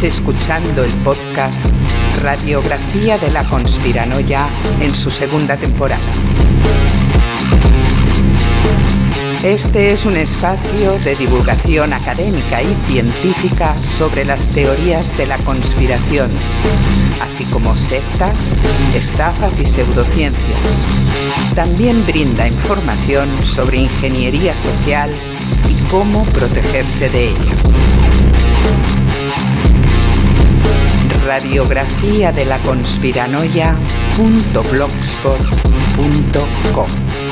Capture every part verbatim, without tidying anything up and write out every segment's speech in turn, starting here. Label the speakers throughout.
Speaker 1: escuchando el podcast Radiografía de la Conspiranoia en su segunda temporada. Este es un espacio de divulgación académica y científica sobre las teorías de la conspiración, así como sectas, estafas y pseudociencias. También brinda información sobre ingeniería social y cómo protegerse de ella. Radiografía de la Conspiranoia punto blogspot punto com.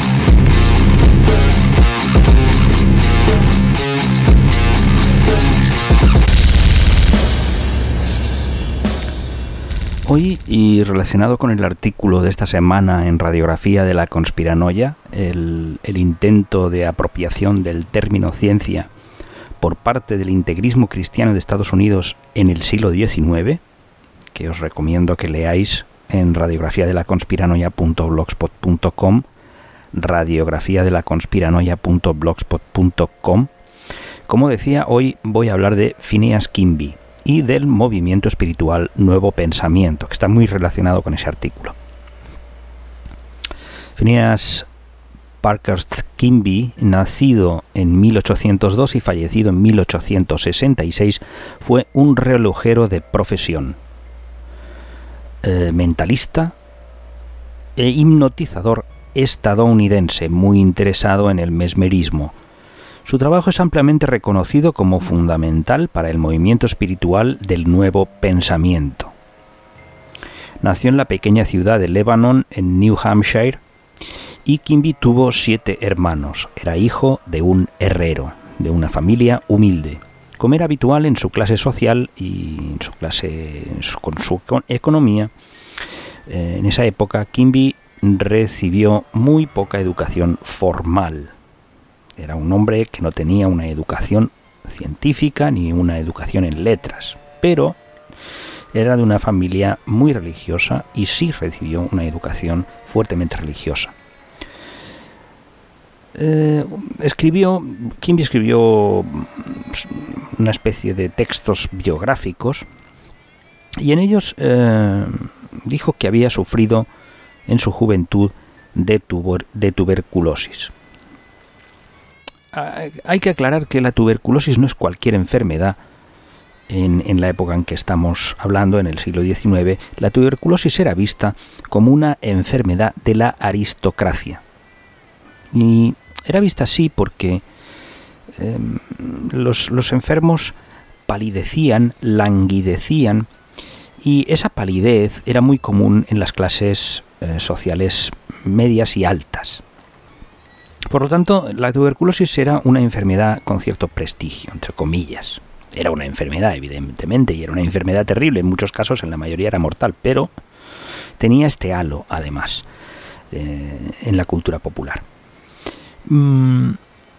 Speaker 2: Hoy, y relacionado con el artículo de esta semana en Radiografía de la Conspiranoia, el, el intento de apropiación del término ciencia por parte del integrismo cristiano de Estados Unidos en el siglo diecinueve, que os recomiendo que leáis en radiografía de la conspiranoia punto blogspot punto com, radiografía de la conspiranoia punto blogspot punto com. Como decía, hoy voy a hablar de Phineas Quimby y del movimiento espiritual Nuevo Pensamiento, que está muy relacionado con ese artículo. Phineas Parkhurst Quimby, nacido en mil ochocientos dos y fallecido en mil ochocientos sesenta y seis, fue un relojero de profesión, eh, mentalista e hipnotizador estadounidense muy interesado en el mesmerismo. Su trabajo es ampliamente reconocido como fundamental para el movimiento espiritual del Nuevo Pensamiento. Nació en la pequeña ciudad de Lebanon, en New Hampshire, y Quimby tuvo siete hermanos. Era hijo de un herrero, de una familia humilde. Como era habitual en su clase social y en su clase con su economía, eh, en esa época Quimby recibió muy poca educación formal. Era un hombre que no tenía una educación científica ni una educación en letras, pero era de una familia muy religiosa y sí recibió una educación fuertemente religiosa. Eh, escribió, Quimby escribió una especie de textos biográficos y en ellos eh, dijo que había sufrido en su juventud de, tuber, de tuberculosis. Hay que aclarar que la tuberculosis no es cualquier enfermedad. En, en la época en que estamos hablando, en el siglo diecinueve, la tuberculosis era vista como una enfermedad de la aristocracia. Y era vista así porque eh, los, los enfermos palidecían, languidecían, y esa palidez era muy común en las clases eh, sociales medias y altas. Por lo tanto, la tuberculosis era una enfermedad con cierto prestigio, entre comillas. Era una enfermedad, evidentemente, y era una enfermedad terrible. En muchos casos, en la mayoría, era mortal, pero tenía este halo, además, eh, en la cultura popular. Mm,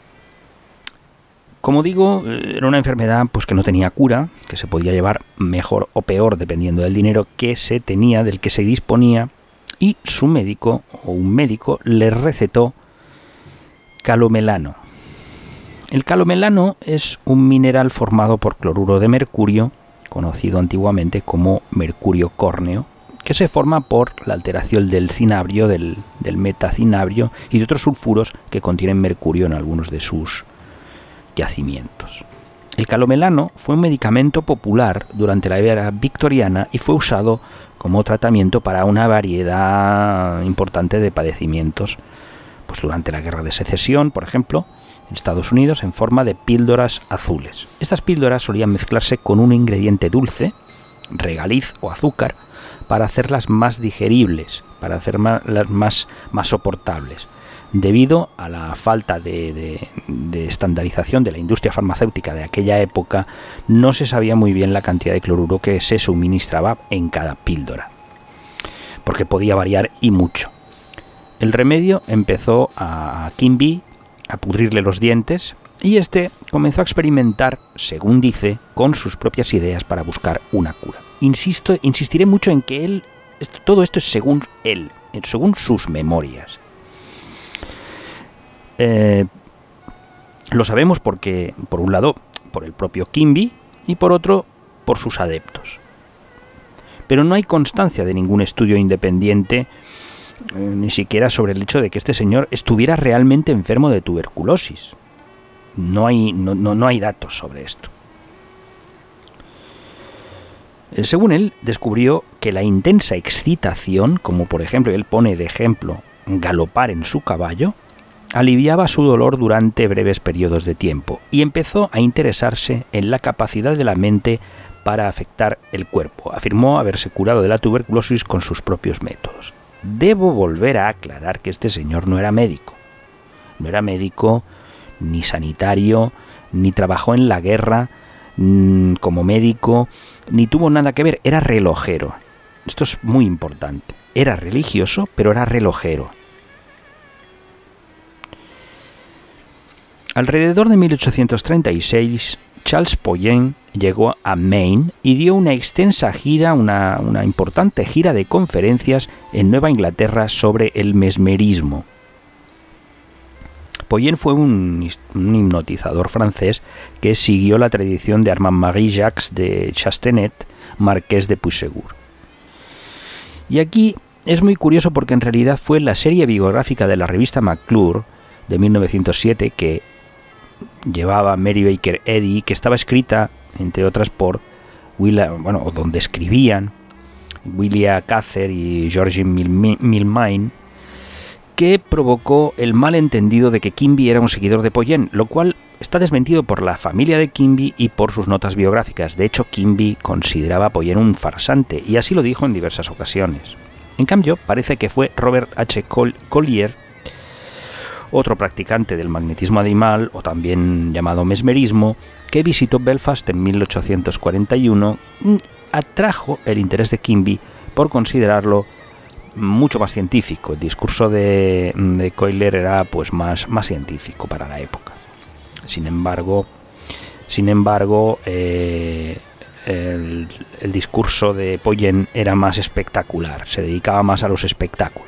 Speaker 2: como digo, era una enfermedad pues, que no tenía cura, que se podía llevar mejor o peor, dependiendo del dinero que se tenía, del que se disponía, y su médico, o un médico, le recetó calomelano. El calomelano es un mineral formado por cloruro de mercurio, conocido antiguamente como mercurio córneo, que se forma por la alteración del cinabrio, del, del metacinabrio y de otros sulfuros que contienen mercurio en algunos de sus yacimientos. El calomelano fue un medicamento popular durante la era victoriana y fue usado como tratamiento para una variedad importante de padecimientos. Pues durante la Guerra de Secesión, por ejemplo, en Estados Unidos, en forma de píldoras azules. Estas píldoras solían mezclarse con un ingrediente dulce, regaliz o azúcar, para hacerlas más digeribles, para hacerlas más, más soportables. Debido a la falta de, de, de estandarización de la industria farmacéutica de aquella época, no se sabía muy bien la cantidad de cloruro que se suministraba en cada píldora, porque podía variar y mucho. El remedio empezó a Quimby a pudrirle los dientes y este comenzó a experimentar, según dice, con sus propias ideas para buscar una cura. Insisto, insistiré mucho en que él, esto, todo esto es según él, según sus memorias. Eh, lo sabemos porque, por un lado, por el propio Quimby y por otro, por sus adeptos. Pero no hay constancia de ningún estudio independiente, eh, ni siquiera sobre el hecho de que este señor estuviera realmente enfermo de tuberculosis. No hay, no, no, no hay datos sobre esto. Según él, descubrió que la intensa excitación, como por ejemplo él pone de ejemplo galopar en su caballo, aliviaba su dolor durante breves periodos de tiempo y empezó a interesarse en la capacidad de la mente para afectar el cuerpo. Afirmó haberse curado de la tuberculosis con sus propios métodos. Debo volver a aclarar que este señor no era médico. No era médico, ni sanitario, ni trabajó en la guerra mmm, como médico, ni tuvo nada que ver. Era relojero. Esto es muy importante. Era religioso, pero era relojero. Alrededor de mil ochocientos treinta y seis, Charles Pollen llegó a Maine y dio una extensa gira, una, una importante gira de conferencias en Nueva Inglaterra sobre el mesmerismo. Pollen fue un, un hipnotizador francés que siguió la tradición de Armand-Marie Jacques de Chastenet, marqués de Puysegur. Y aquí es muy curioso porque en realidad fue la serie biográfica de la revista McClure de mil novecientos siete que llevaba Mary Baker Eddy, que estaba escrita, entre otras, por William, bueno, o donde escribían William Cather y George Milmain, que provocó el malentendido de que Quimby era un seguidor de Pollen, lo cual está desmentido por la familia de Quimby y por sus notas biográficas. De hecho, Quimby consideraba a Pollen un farsante, y así lo dijo en diversas ocasiones. En cambio, parece que fue Robert H. Collier, otro practicante del magnetismo animal, o también llamado mesmerismo, que visitó Belfast en mil ochocientos cuarenta y uno y atrajo el interés de Quimby por considerarlo mucho más científico. El discurso de, de Collier era pues más, más científico para la época. Sin embargo, sin embargo eh, el, el discurso de Pollen era más espectacular, se dedicaba más a los espectáculos.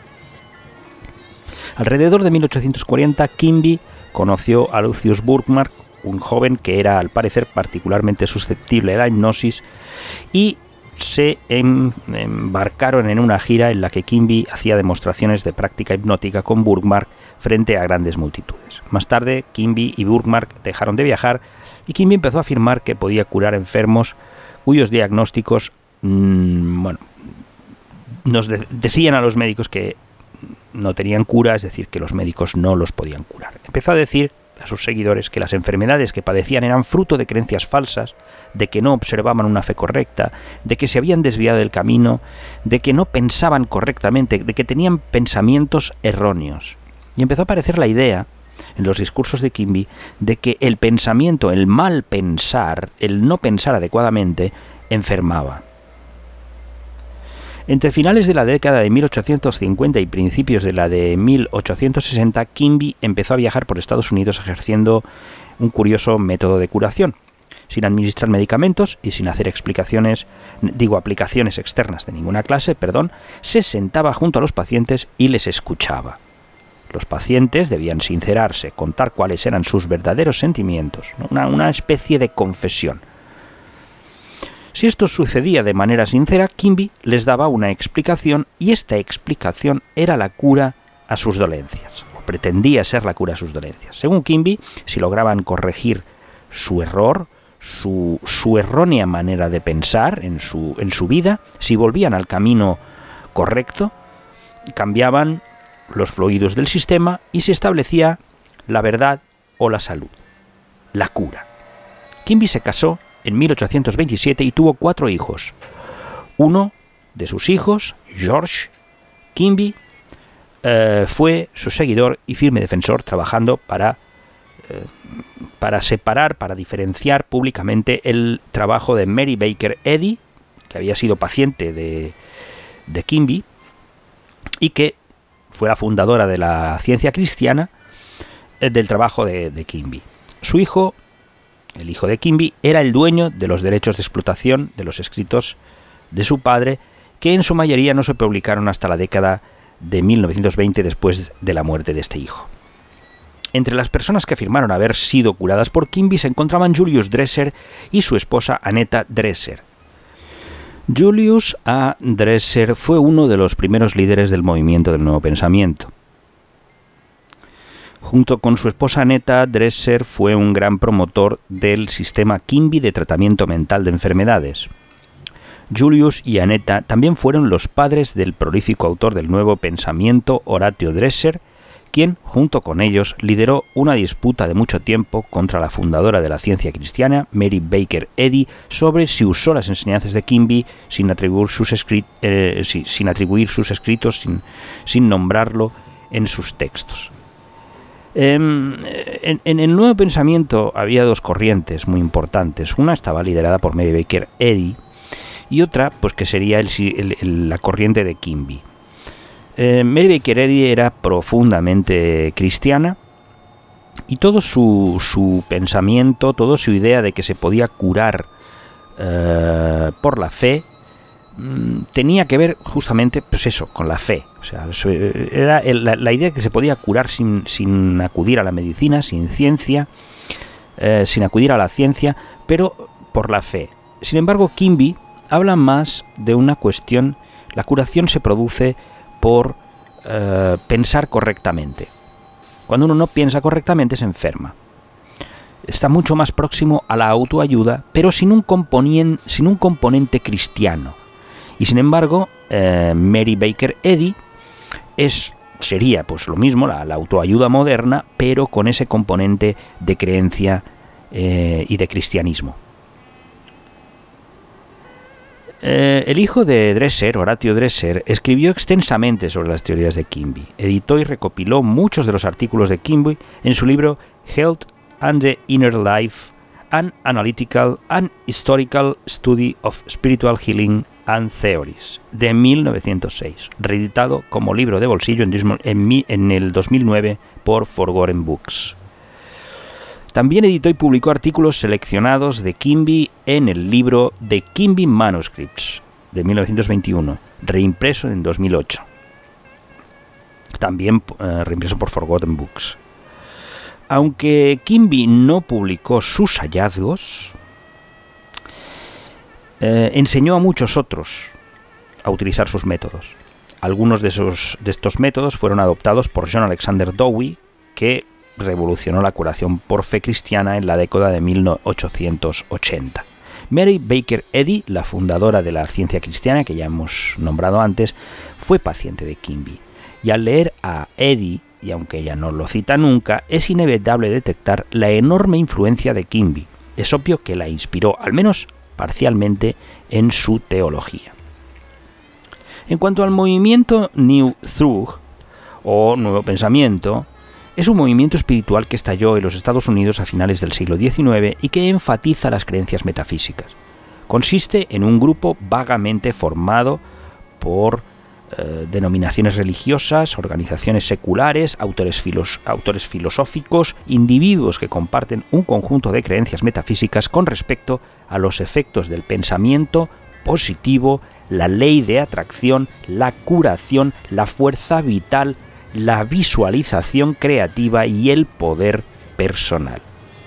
Speaker 2: Alrededor de mil ochocientos cuarenta, Quimby conoció a Lucius Burgmark, un joven que era al parecer particularmente susceptible a la hipnosis, y se em, embarcaron en una gira en la que Quimby hacía demostraciones de práctica hipnótica con Burgmark frente a grandes multitudes. Más tarde, Quimby y Burgmark dejaron de viajar y Quimby empezó a afirmar que podía curar enfermos cuyos diagnósticos mmm, bueno, nos de- decían a los médicos que no tenían cura, es decir, que los médicos no los podían curar. Empezó a decir a sus seguidores que las enfermedades que padecían eran fruto de creencias falsas, de que no observaban una fe correcta, de que se habían desviado del camino, de que no pensaban correctamente, de que tenían pensamientos erróneos. Y empezó a aparecer la idea, en los discursos de Quimby, de que el pensamiento, el mal pensar, el no pensar adecuadamente, enfermaba. Entre finales de la década de mil ochocientos cincuenta y principios de la de mil ochocientos sesenta, Quimby empezó a viajar por Estados Unidos ejerciendo un curioso método de curación. Sin administrar medicamentos y sin hacer explicaciones, digo aplicaciones externas de ninguna clase, perdón, se sentaba junto a los pacientes y les escuchaba. Los pacientes debían sincerarse, contar cuáles eran sus verdaderos sentimientos, ¿no? una, una especie de confesión. Si esto sucedía de manera sincera, Quimby les daba una explicación y esta explicación era la cura a sus dolencias, o pretendía ser la cura a sus dolencias. Según Quimby, si lograban corregir su error, su, su errónea manera de pensar en su, en su vida, si volvían al camino correcto, cambiaban los fluidos del sistema y se establecía la verdad o la salud, la cura. Quimby se casó en mil ochocientos veintisiete y tuvo cuatro hijos. Uno de sus hijos, George Quimby, eh, fue su seguidor y firme defensor, trabajando para, eh, para separar, para diferenciar públicamente el trabajo de Mary Baker Eddy, que había sido paciente de, de Quimby y que fue la fundadora de la ciencia cristiana, eh, del trabajo de, de Quimby. Su hijo, el hijo de Quimby, era el dueño de los derechos de explotación de los escritos de su padre, que en su mayoría no se publicaron hasta la década de mil novecientos veinte, después de la muerte de este hijo. Entre las personas que afirmaron haber sido curadas por Quimby se encontraban Julius Dresser y su esposa Annetta Dresser. Julius A. Dresser fue uno de los primeros líderes del movimiento del Nuevo Pensamiento. Junto con su esposa Annetta, Dresser fue un gran promotor del sistema Quimby de tratamiento mental de enfermedades. Julius y Annetta también fueron los padres del prolífico autor del Nuevo Pensamiento, Horatio Dresser, quien, junto con ellos, lideró una disputa de mucho tiempo contra la fundadora de la ciencia cristiana, Mary Baker Eddy, sobre si usó las enseñanzas de Quimby sin atribuir sus, escrit- eh, sí, sin, atribuir sus escritos, sin, sin nombrarlo en sus textos. Eh, en, en el Nuevo Pensamiento había dos corrientes muy importantes. Una estaba liderada por Mary Baker Eddy y otra, pues que sería el, el, el, la corriente de Quimby. Eh, Mary Baker Eddy era profundamente cristiana y todo su, su pensamiento, toda su idea de que se podía curar eh, por la fe mmm, tenía que ver justamente, pues eso, con la fe. O sea, era el, la, la idea de que se podía curar sin, sin acudir a la medicina, sin ciencia, eh, sin acudir a la ciencia, pero por la fe. Sin embargo, Quimby habla más de una cuestión. La curación se produce por eh, pensar correctamente. Cuando uno no piensa correctamente se enferma. Está mucho más próximo a la autoayuda, pero sin un, componien, sin un componente cristiano. Y sin embargo, eh, Mary Baker Eddy es, sería pues lo mismo, la, la autoayuda moderna, pero con ese componente de creencia eh, y de cristianismo. Eh, el hijo de Dresser, Horatio Dresser, escribió extensamente sobre las teorías de Quimby. Editó y recopiló muchos de los artículos de Quimby en su libro Health and the Inner Life, An Analytical and Historical Study of Spiritual Healing and Theories, de mil novecientos seis, reeditado como libro de bolsillo en, en, en el dos mil nueve por Forgotten Books. También editó y publicó artículos seleccionados de Quimby en el libro The Quimby Manuscripts, de mil novecientos veintiuno, reimpreso en dos mil ocho. También eh, reimpreso por Forgotten Books. Aunque Quimby no publicó sus hallazgos, eh, enseñó a muchos otros a utilizar sus métodos. Algunos de, esos, de estos métodos fueron adoptados por John Alexander Dowie, que revolucionó la curación por fe cristiana en la década de mil ochocientos ochenta. Mary Baker Eddy, la fundadora de la ciencia cristiana que ya hemos nombrado antes, fue paciente de Quimby. Y al leer a Eddy, y aunque ella no lo cita nunca, es inevitable detectar la enorme influencia de Quimby. Es obvio que la inspiró, al menos parcialmente, en su teología. En cuanto al movimiento New Thought, o Nuevo Pensamiento, es un movimiento espiritual que estalló en los Estados Unidos a finales del siglo diecinueve y que enfatiza las creencias metafísicas. Consiste en un grupo vagamente formado por eh, denominaciones religiosas, organizaciones seculares, autores, filos, autores filosóficos, individuos que comparten un conjunto de creencias metafísicas con respecto a los efectos del pensamiento positivo, la ley de atracción, la curación, la fuerza vital, la visualización creativa y el poder personal.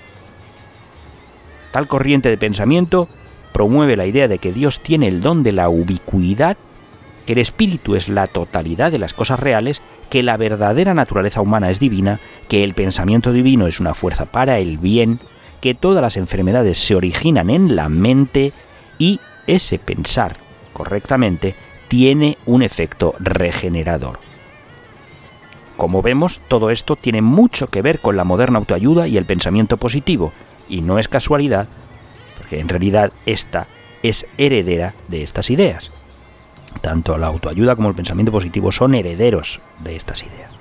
Speaker 2: Tal corriente de pensamiento promueve la idea de que Dios tiene el don de la ubicuidad, que el espíritu es la totalidad de las cosas reales, que la verdadera naturaleza humana es divina, que el pensamiento divino es una fuerza para el bien, que todas las enfermedades se originan en la mente y ese pensar correctamente tiene un efecto regenerador. Como vemos, todo esto tiene mucho que ver con la moderna autoayuda y el pensamiento positivo, y no es casualidad, porque en realidad esta es heredera de estas ideas. Tanto la autoayuda como el pensamiento positivo son herederos de estas ideas.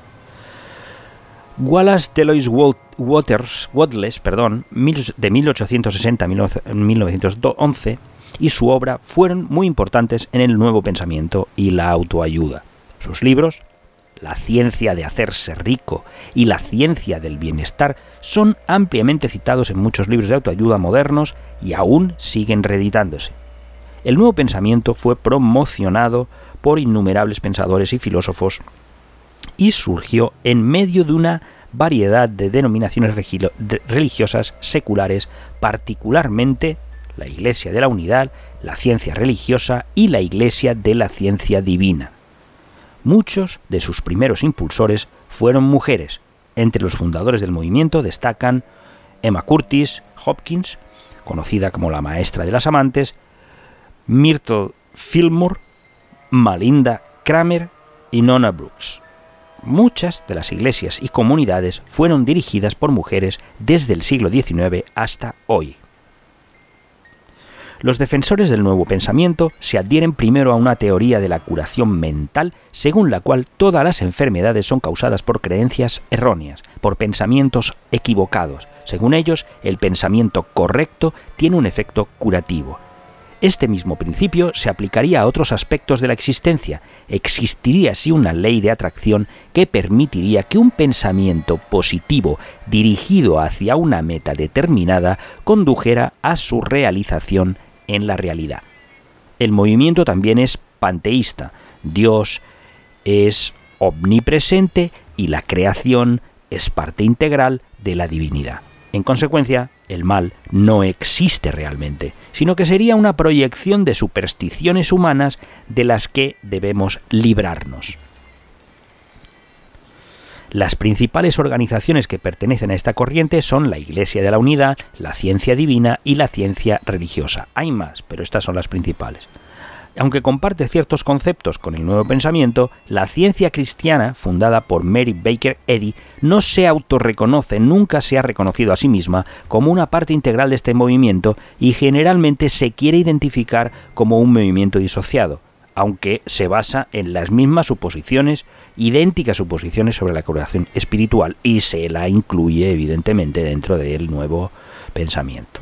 Speaker 2: Wallace Delois Waters, Wattles, perdón, de mil ochocientos sesenta a mil novecientos once, y su obra fueron muy importantes en el nuevo pensamiento y la autoayuda. Sus libros, La ciencia de hacerse rico y La ciencia del bienestar, son ampliamente citados en muchos libros de autoayuda modernos y aún siguen reeditándose. El nuevo pensamiento fue promocionado por innumerables pensadores y filósofos y surgió en medio de una variedad de denominaciones religiosas seculares, particularmente la Iglesia de la Unidad, la Ciencia Religiosa y la Iglesia de la Ciencia Divina. Muchos de sus primeros impulsores fueron mujeres. Entre los fundadores del movimiento destacan Emma Curtis Hopkins, conocida como la maestra de las amantes, Myrtle Fillmore, Malinda Kramer y Nona Brooks. Muchas de las iglesias y comunidades fueron dirigidas por mujeres desde el siglo diecinueve hasta hoy. Los defensores del nuevo pensamiento se adhieren primero a una teoría de la curación mental, según la cual todas las enfermedades son causadas por creencias erróneas, por pensamientos equivocados. Según ellos, el pensamiento correcto tiene un efecto curativo. Este mismo principio se aplicaría a otros aspectos de la existencia. Existiría así una ley de atracción que permitiría que un pensamiento positivo dirigido hacia una meta determinada condujera a su realización en la realidad. El movimiento también es panteísta. Dios es omnipresente y la creación es parte integral de la divinidad. En consecuencia, el mal no existe realmente, sino que sería una proyección de supersticiones humanas de las que debemos librarnos. Las principales organizaciones que pertenecen a esta corriente son la Iglesia de la Unidad, la Ciencia Divina y la Ciencia Religiosa. Hay más, pero estas son las principales. Aunque comparte ciertos conceptos con el nuevo pensamiento, la ciencia cristiana, fundada por Mary Baker Eddy, no se autorreconoce, nunca se ha reconocido a sí misma como una parte integral de este movimiento y generalmente se quiere identificar como un movimiento disociado, aunque se basa en las mismas suposiciones, idénticas suposiciones sobre la curación espiritual, y se la incluye evidentemente dentro del nuevo pensamiento.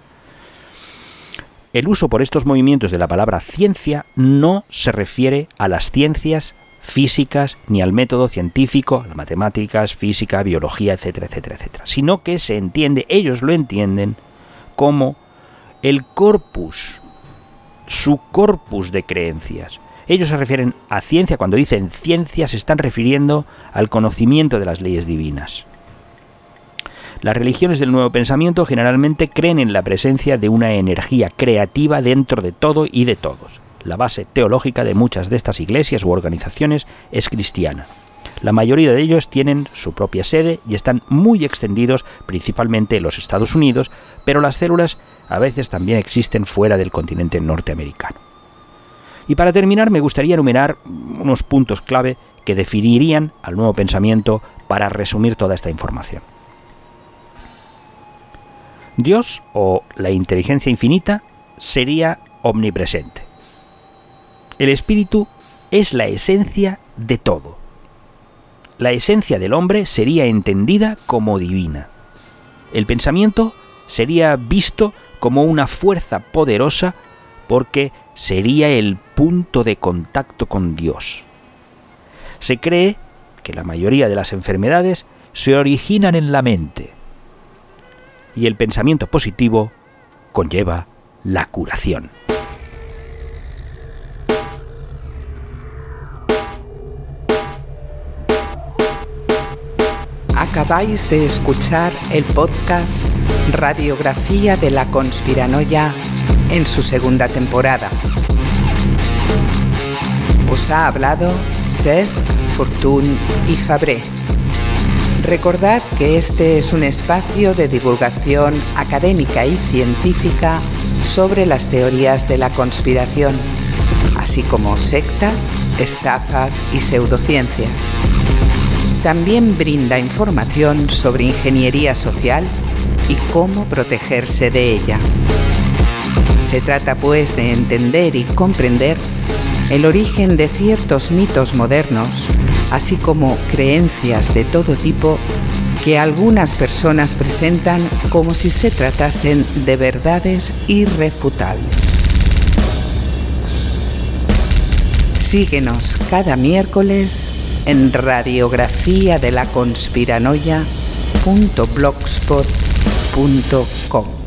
Speaker 2: El uso por estos movimientos de la palabra ciencia no se refiere a las ciencias físicas ni al método científico, las matemáticas, física, biología, etcétera, etcétera, etcétera, sino que se entiende, ellos lo entienden como el corpus, su corpus de creencias. Ellos se refieren a ciencia, cuando dicen ciencia se están refiriendo al conocimiento de las leyes divinas. Las religiones del nuevo pensamiento generalmente creen en la presencia de una energía creativa dentro de todo y de todos. La base teológica de muchas de estas iglesias u organizaciones es cristiana. La mayoría de ellos tienen su propia sede y están muy extendidos principalmente en los Estados Unidos, pero las células a veces también existen fuera del continente norteamericano. Y para terminar, me gustaría enumerar unos puntos clave que definirían al nuevo pensamiento para resumir toda esta información. Dios, o la inteligencia infinita, sería omnipresente. El espíritu es la esencia de todo. La esencia del hombre sería entendida como divina. El pensamiento sería visto como una fuerza poderosa porque sería el punto de contacto con Dios. Se cree que la mayoría de las enfermedades se originan en la mente y el pensamiento positivo conlleva la curación.
Speaker 1: Acabáis de escuchar el podcast Radiografía de la Conspiranoia en su segunda temporada. Os ha hablado Cesc Fortuny y Fabré. Recordad que este es un espacio de divulgación académica y científica sobre las teorías de la conspiración, así como sectas, estafas y pseudociencias. También brinda información sobre ingeniería social y cómo protegerse de ella. Se trata pues de entender y comprender el origen de ciertos mitos modernos, así como creencias de todo tipo que algunas personas presentan como si se tratasen de verdades irrefutables. Síguenos cada miércoles en radiografía de la conspiranoia punto blogspot punto com.